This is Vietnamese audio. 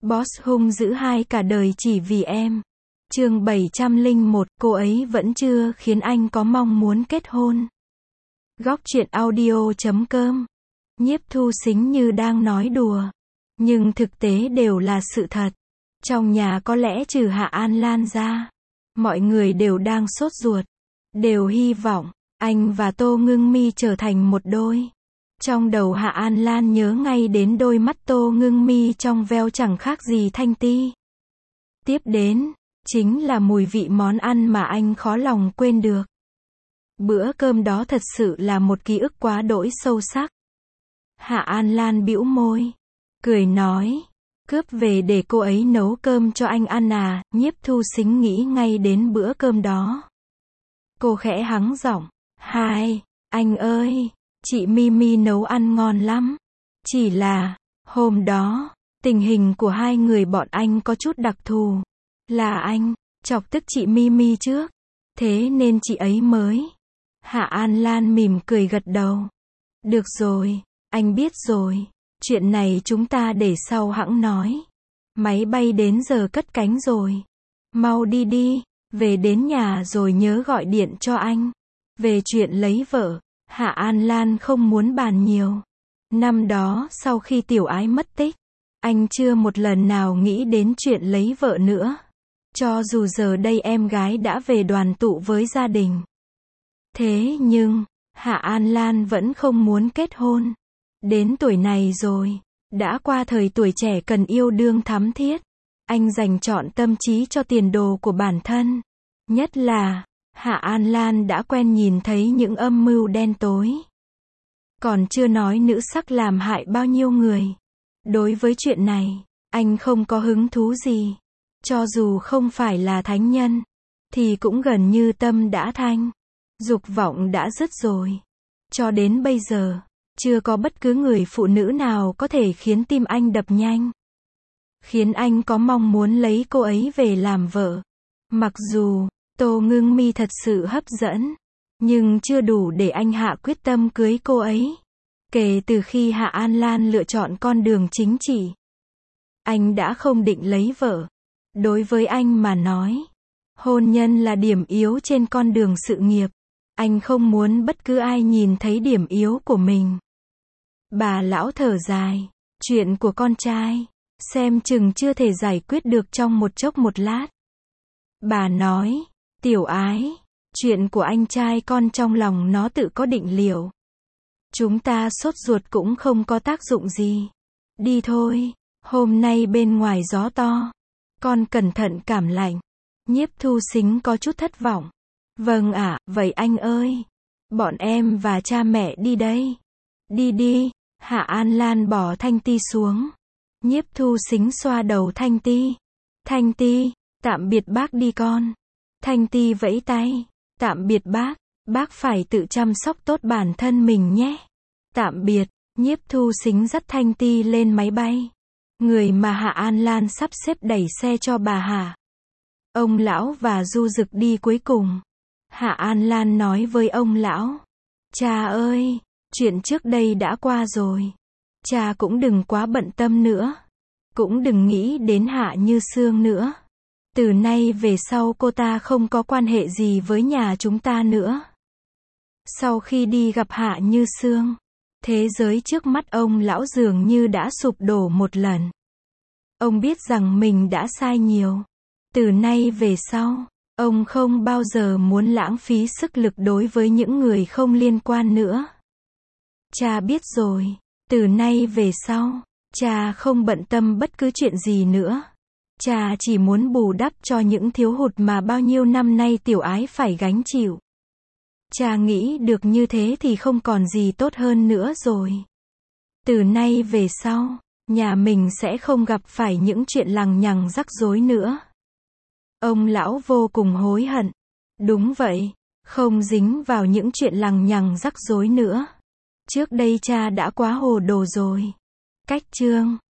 Boss hung dữ hai cả đời chỉ vì em. Chương 701, cô ấy vẫn chưa khiến anh có mong muốn kết hôn. Góc truyện audio.com. Nhiếp Thu Sính như đang nói đùa, nhưng thực tế đều là sự thật. Trong nhà có lẽ trừ Hạ An Lan ra, mọi người đều đang sốt ruột, đều hy vọng anh và Tô Ngưng Mi trở thành một đôi. Trong đầu Hạ An Lan nhớ ngay đến đôi mắt Tô Ngưng Mi trong veo chẳng khác gì Thanh Ti. Tiếp đến chính là mùi vị món ăn mà anh khó lòng quên được. Bữa cơm đó thật sự là một ký ức quá đỗi sâu sắc. Hạ An Lan bĩu môi, cười nói, cướp về để cô ấy nấu cơm cho anh ăn à? Nhiếp Thu Sính nghĩ ngay đến bữa cơm đó. Cô khẽ hắng giọng, hai, anh ơi, chị Mimi nấu ăn ngon lắm. Chỉ là, hôm đó, tình hình của hai người bọn anh có chút đặc thù. Là anh chọc tức chị Mimi trước, thế nên chị ấy mới. Hạ An Lan mỉm cười gật đầu. Được rồi, anh biết rồi. Chuyện này chúng ta để sau hẵng nói. Máy bay đến giờ cất cánh rồi. Mau đi đi, về đến nhà rồi nhớ gọi điện cho anh. Về chuyện lấy vợ, Hạ An Lan không muốn bàn nhiều. Năm đó sau khi Tiểu Ái mất tích, anh chưa một lần nào nghĩ đến chuyện lấy vợ nữa. Cho dù giờ đây em gái đã về đoàn tụ với gia đình. Thế nhưng, Hạ An Lan vẫn không muốn kết hôn. Đến tuổi này rồi, đã qua thời tuổi trẻ cần yêu đương thắm thiết. Anh dành trọn tâm trí cho tiền đồ của bản thân. Nhất là, Hạ An Lan đã quen nhìn thấy những âm mưu đen tối. Còn chưa nói nữ sắc làm hại bao nhiêu người. Đối với chuyện này, anh không có hứng thú gì. Cho dù không phải là thánh nhân, thì cũng gần như tâm đã thanh. Dục vọng đã dứt rồi. Cho đến bây giờ, chưa có bất cứ người phụ nữ nào có thể khiến tim anh đập nhanh. Khiến anh có mong muốn lấy cô ấy về làm vợ. Mặc dù, Tô Ngưng Mi thật sự hấp dẫn, nhưng chưa đủ để anh hạ quyết tâm cưới cô ấy. Kể từ khi Hạ An Lan lựa chọn con đường chính trị, anh đã không định lấy vợ. Đối với anh mà nói, hôn nhân là điểm yếu trên con đường sự nghiệp. Anh không muốn bất cứ ai nhìn thấy điểm yếu của mình. Bà lão thở dài, chuyện của con trai, xem chừng chưa thể giải quyết được trong một chốc một lát. Bà nói, Tiểu Ái, chuyện của anh trai con trong lòng nó tự có định liệu. Chúng ta sốt ruột cũng không có tác dụng gì. Đi thôi, hôm nay bên ngoài gió to. Con cẩn thận cảm lạnh. Nhiếp Thu Sính có chút thất vọng. Vâng ạ, vậy anh ơi. Bọn em và cha mẹ đi đây. Đi đi. Hạ An Lan bỏ Thanh Ti xuống. Nhiếp Thu Sính xoa đầu Thanh Ti. Thanh Ti, tạm biệt bác đi con. Thanh Ti vẫy tay. Tạm biệt bác phải tự chăm sóc tốt bản thân mình nhé. Tạm biệt. Nhiếp Thu Sính dắt Thanh Ti lên máy bay. Người mà Hạ An Lan sắp xếp đẩy xe cho bà Hạ. Ông lão và Du Dực đi cuối cùng. Hạ An Lan nói với ông lão. Cha ơi, chuyện trước đây đã qua rồi. Cha cũng đừng quá bận tâm nữa. Cũng đừng nghĩ đến Hạ Như Sương nữa. Từ nay về sau cô ta không có quan hệ gì với nhà chúng ta nữa. Sau khi đi gặp Hạ Như Sương, thế giới trước mắt ông lão dường như đã sụp đổ một lần. Ông biết rằng mình đã sai nhiều. Từ nay về sau, ông không bao giờ muốn lãng phí sức lực đối với những người không liên quan nữa. Cha biết rồi, từ nay về sau, cha không bận tâm bất cứ chuyện gì nữa. Cha chỉ muốn bù đắp cho những thiếu hụt mà bao nhiêu năm nay Tiểu Ái phải gánh chịu. Cha nghĩ được như thế thì không còn gì tốt hơn nữa rồi. Từ nay về sau, nhà mình sẽ không gặp phải những chuyện lằng nhằng rắc rối nữa. Ông lão vô cùng hối hận. Đúng vậy, không dính vào những chuyện lằng nhằng rắc rối nữa. Trước đây cha đã quá hồ đồ rồi. Cách chương